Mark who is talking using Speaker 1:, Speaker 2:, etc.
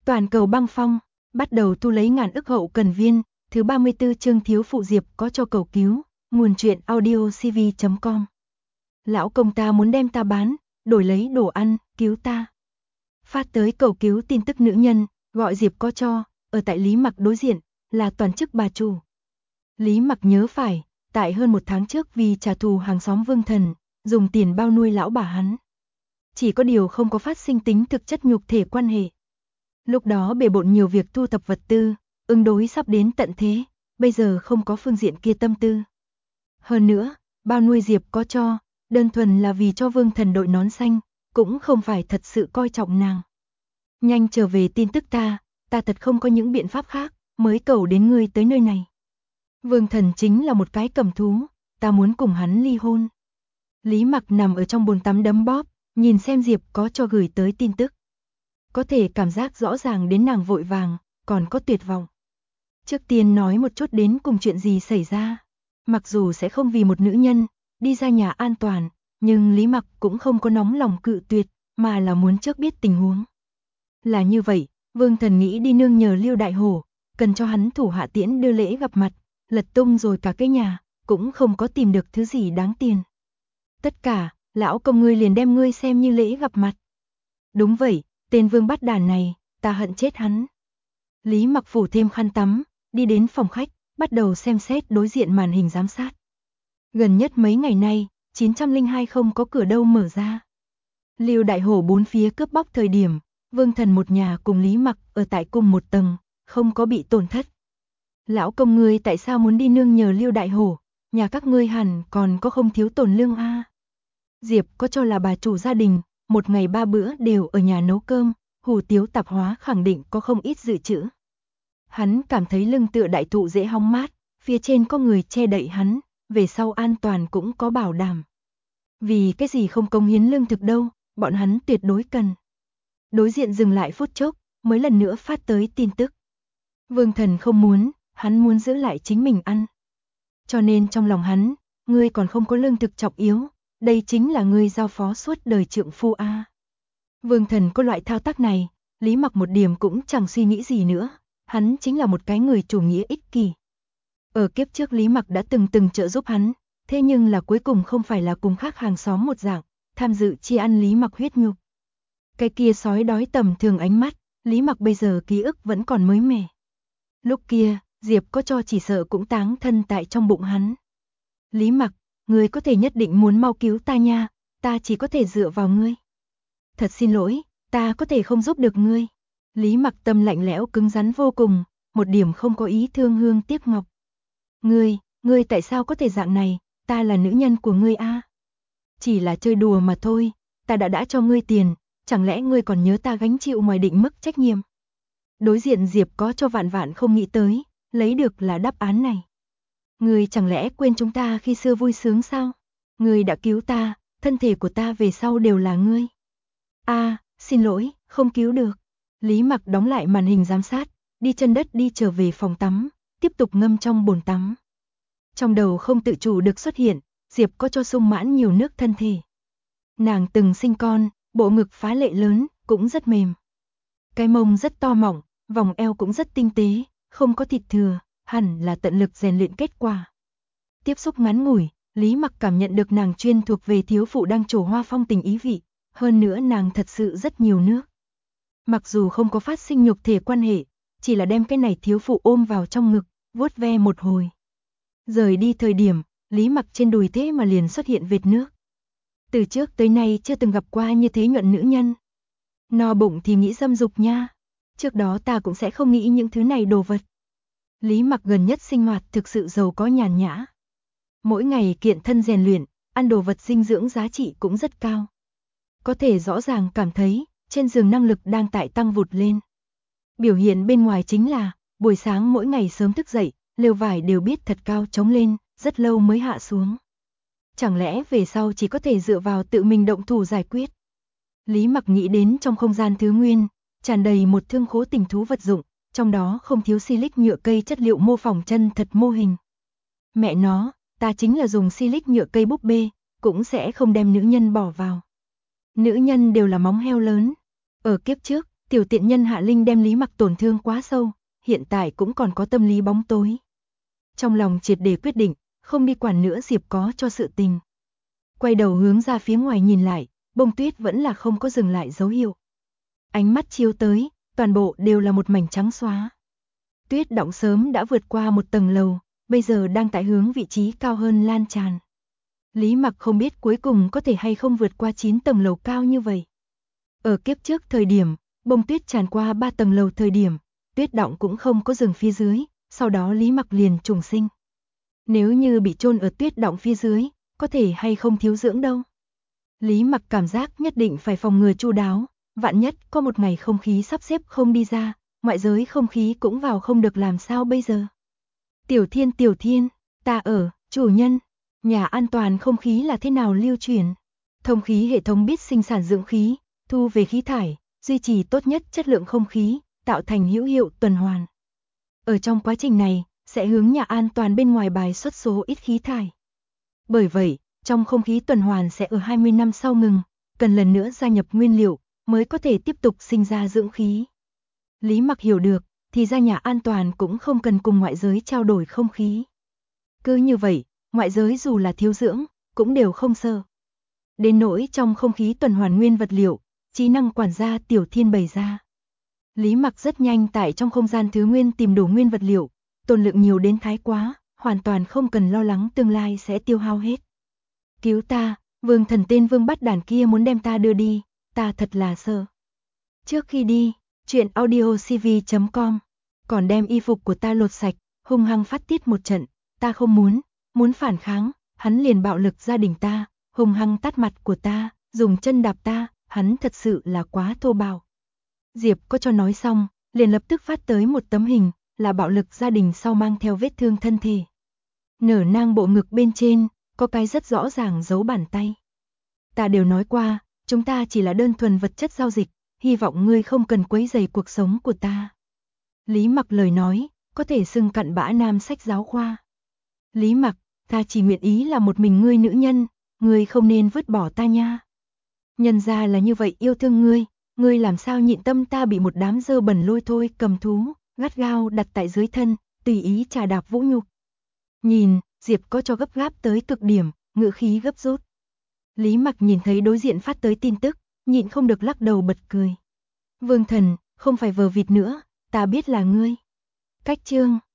Speaker 1: Toàn cầu băng phong, bắt đầu thu lấy ngàn ức hậu cần viên, thứ 34 chương thiếu phụ Diệp có cho cầu cứu, nguồn truyện audiocv.com. Lão công ta muốn đem ta bán, đổi lấy đồ ăn, cứu ta. Phát tới cầu cứu tin tức nữ nhân, gọi Diệp có cho, ở tại Lý Mặc đối diện, là toàn chức bà chủ. Lý Mặc nhớ phải, tại hơn 1 tháng trước vì trả thù hàng xóm Vương Thần, dùng tiền bao nuôi lão bà hắn. Chỉ có điều không có phát sinh tính thực chất nhục thể quan hệ. Lúc đó bề bộn nhiều việc thu thập vật tư, ứng đối sắp đến tận thế, bây giờ không có phương diện kia tâm tư. Hơn nữa, bao nuôi Diệp có cho, đơn thuần là vì cho Vương Thần đội nón xanh, cũng không phải thật sự coi trọng nàng. Nhanh trở về tin tức ta thật không có những biện pháp khác, mới cầu đến ngươi tới nơi này. Vương Thần chính là một cái cầm thú, ta muốn cùng hắn ly hôn. Lý Mặc nằm ở trong bồn tắm đấm bóp, nhìn xem Diệp có cho gửi tới tin tức. Có thể cảm giác rõ ràng đến nàng vội vàng, còn có tuyệt vọng. Trước tiên nói một chút đến cùng chuyện gì xảy ra. Mặc dù sẽ không vì một nữ nhân, đi ra nhà an toàn, nhưng Lý Mặc cũng không có nóng lòng cự tuyệt, mà là muốn trước biết tình huống. Là như vậy, Vương Thần nghĩ đi nương nhờ Liêu Đại Hổ, cần cho hắn thủ hạ tiễn đưa lễ gặp mặt, lật tung rồi cả cái nhà, cũng không có tìm được thứ gì đáng tiền. Tất cả, lão công ngươi liền đem ngươi xem như lễ gặp mặt. Đúng vậy, tên Vương bắt đàn này, ta hận chết hắn. Lý Mặc phủ thêm khăn tắm, đi đến phòng khách, bắt đầu xem xét đối diện màn hình giám sát. Gần nhất mấy ngày nay, 902 không có cửa đâu mở ra. Liêu Đại Hổ bốn phía cướp bóc thời điểm, Vương Thần một nhà cùng Lý Mặc ở tại cùng một tầng, không có bị tổn thất. Lão công ngươi tại sao muốn đi nương nhờ Liêu Đại Hổ, nhà các ngươi hẳn còn có không thiếu tổn lương a. Diệp có cho là bà chủ gia đình, một ngày 3 bữa đều ở nhà nấu cơm, hủ tiếu tạp hóa khẳng định có không ít dự trữ. Hắn cảm thấy lưng tựa đại thụ dễ hóng mát, phía trên có người che đậy hắn, về sau an toàn cũng có bảo đảm. Vì cái gì không cống hiến lương thực đâu, bọn hắn tuyệt đối cần. Đối diện dừng lại phút chốc, mới lần nữa phát tới tin tức. Vương Thần không muốn, hắn muốn giữ lại chính mình ăn. Cho nên trong lòng hắn, ngươi còn không có lương thực trọng yếu, đây chính là ngươi giao phó suốt đời trượng phu a. Vương Thần có loại thao tác này, Lý Mặc một điểm cũng chẳng suy nghĩ gì nữa, hắn chính là một cái người chủ nghĩa ích kỷ. Ở kiếp trước Lý Mặc đã từng trợ giúp hắn, thế nhưng là cuối cùng không phải là cùng khác hàng xóm một dạng, tham dự chia ăn Lý Mặc huyết nhục. Cái kia sói đói tầm thường ánh mắt, Lý Mặc bây giờ ký ức vẫn còn mới mẻ. Lúc kia, Diệp có cho chỉ sợ cũng táng thân tại trong bụng hắn. Lý Mặc, ngươi có thể nhất định muốn mau cứu ta nha, ta chỉ có thể dựa vào ngươi. Thật xin lỗi, ta có thể không giúp được ngươi. Lý Mặc tâm lạnh lẽo cứng rắn vô cùng, một điểm không có ý thương hương tiếc ngọc. Ngươi tại sao có thể dạng này, ta là nữ nhân của ngươi a. Chỉ là chơi đùa mà thôi, ta đã cho ngươi tiền, chẳng lẽ ngươi còn nhớ ta gánh chịu ngoài định mức trách nhiệm. Đối diện Diệp có cho vạn vạn không nghĩ tới, lấy được là đáp án này. Ngươi chẳng lẽ quên chúng ta khi xưa vui sướng sao? Ngươi đã cứu ta, thân thể của ta về sau đều là ngươi. Xin lỗi, không cứu được. Lý Mặc đóng lại màn hình giám sát, đi chân đất đi trở về phòng tắm, tiếp tục ngâm trong bồn tắm. Trong đầu không tự chủ được xuất hiện, Diệp có cho sung mãn nhiều nước thân thể. Nàng từng sinh con, bộ ngực phá lệ lớn, cũng rất mềm. Cái mông rất to mỏng, vòng eo cũng rất tinh tế, không có thịt thừa, hẳn là tận lực rèn luyện kết quả. Tiếp xúc ngắn ngủi, Lý Mặc cảm nhận được nàng chuyên thuộc về thiếu phụ đang trổ hoa phong tình ý vị, hơn nữa nàng thật sự rất nhiều nước. Mặc dù không có phát sinh nhục thể quan hệ, chỉ là đem cái này thiếu phụ ôm vào trong ngực, vuốt ve một hồi. Rời đi thời điểm, Lý Mặc trên đùi thế mà liền xuất hiện vệt nước. Từ trước tới nay chưa từng gặp qua như thế nhuận nữ nhân. No bụng thì nghĩ dâm dục nha. Trước đó ta cũng sẽ không nghĩ những thứ này đồ vật. Lý Mặc gần nhất sinh hoạt thực sự giàu có nhàn nhã. Mỗi ngày kiện thân rèn luyện, ăn đồ vật dinh dưỡng giá trị cũng rất cao. Có thể rõ ràng cảm thấy, trên giường năng lực đang tại tăng vụt lên. Biểu hiện bên ngoài chính là, buổi sáng mỗi ngày sớm thức dậy, lều vải đều biết thật cao chống lên, rất lâu mới hạ xuống. Chẳng lẽ về sau chỉ có thể dựa vào tự mình động thủ giải quyết? Lý Mặc nghĩ đến trong không gian thứ nguyên, tràn đầy một thương khố tình thú vật dụng, trong đó không thiếu silic nhựa cây chất liệu mô phỏng chân thật mô hình. Mẹ nó, ta chính là dùng silic nhựa cây búp bê, cũng sẽ không đem nữ nhân bỏ vào. Nữ nhân đều là móng heo lớn. Ở kiếp trước, Tiểu tiện nhân Hạ Linh đem Lý Mặc tổn thương quá sâu, hiện tại cũng còn có tâm lý bóng tối. Trong lòng triệt để quyết định, không đi quản nữa Diệp có cho sự tình. Quay đầu hướng ra phía ngoài nhìn lại, bông tuyết vẫn là không có dừng lại dấu hiệu. Ánh mắt chiếu tới, toàn bộ đều là một mảnh trắng xóa. Tuyết đọng sớm đã vượt qua một tầng lầu, bây giờ đang tại hướng vị trí cao hơn lan tràn. Lý Mặc không biết cuối cùng có thể hay không vượt qua 9 tầng lầu cao như vậy. Ở kiếp trước thời điểm, bông tuyết tràn qua 3 tầng lầu thời điểm, tuyết đọng cũng không có dừng phía dưới, sau đó Lý Mặc liền trùng sinh. Nếu như bị chôn ở tuyết đọng phía dưới, có thể hay không thiếu dưỡng đâu. Lý Mặc cảm giác nhất định phải phòng ngừa chu đáo, vạn nhất có một ngày không khí sắp xếp không đi ra, ngoại giới không khí cũng vào không được làm sao bây giờ. Tiểu Thiên, ta ở, chủ nhân, nhà an toàn không khí là thế nào lưu truyền? Thông khí hệ thống biết sinh sản dưỡng khí, thu về khí thải, duy trì tốt nhất chất lượng không khí, tạo thành hữu hiệu tuần hoàn. Ở trong quá trình này, sẽ hướng nhà an toàn bên ngoài bài xuất số ít khí thải. Bởi vậy, trong không khí tuần hoàn sẽ ở 20 năm sau ngừng, cần lần nữa gia nhập nguyên liệu, mới có thể tiếp tục sinh ra dưỡng khí. Lý Mặc hiểu được, thì ra nhà an toàn cũng không cần cùng ngoại giới trao đổi không khí. Cứ như vậy, ngoại giới dù là thiếu dưỡng, cũng đều không sợ. Đến nỗi trong không khí tuần hoàn nguyên vật liệu, trí năng quản gia Tiểu Thiên bày ra. Lý Mặc rất nhanh tại trong không gian thứ nguyên tìm đủ nguyên vật liệu, tồn lượng nhiều đến thái quá, hoàn toàn không cần lo lắng tương lai sẽ tiêu hao hết. Cứu ta, Vương Thần tên Vương bắt đàn kia muốn đem ta đưa đi, ta thật là sợ. Trước khi đi, truyện audiocv.com, còn đem y phục của ta lột sạch, hung hăng phát tiết một trận, ta không muốn phản kháng, hắn liền bạo lực gia đình ta, hung hăng tát mặt của ta, dùng chân đạp ta, hắn thật sự là quá thô bạo. Diệp có cho nói xong, liền lập tức phát tới một tấm hình, là bạo lực gia đình sau mang theo vết thương thân thể. Nở nang bộ ngực bên trên, có cái rất rõ ràng dấu bàn tay. Ta đều nói qua, chúng ta chỉ là đơn thuần vật chất giao dịch, hy vọng ngươi không cần quấy rầy cuộc sống của ta. Lý Mặc lời nói, có thể xưng cặn bã nam sách giáo khoa. Lý Mặc, ta chỉ nguyện ý là một mình ngươi nữ nhân, ngươi không nên vứt bỏ ta nha. Nhân ra là như vậy yêu thương ngươi làm sao nhịn tâm ta bị một đám dơ bẩn lôi thôi cầm thú, gắt gao đặt tại dưới thân, tùy ý trà đạp vũ nhục. Nhìn, Diệp có cho gấp gáp tới cực điểm, ngữ khí gấp rút. Lý Mặc nhìn thấy đối diện phát tới tin tức, nhịn không được lắc đầu bật cười. Vương Thần, không phải vờ vịt nữa, ta biết là ngươi. Cách chương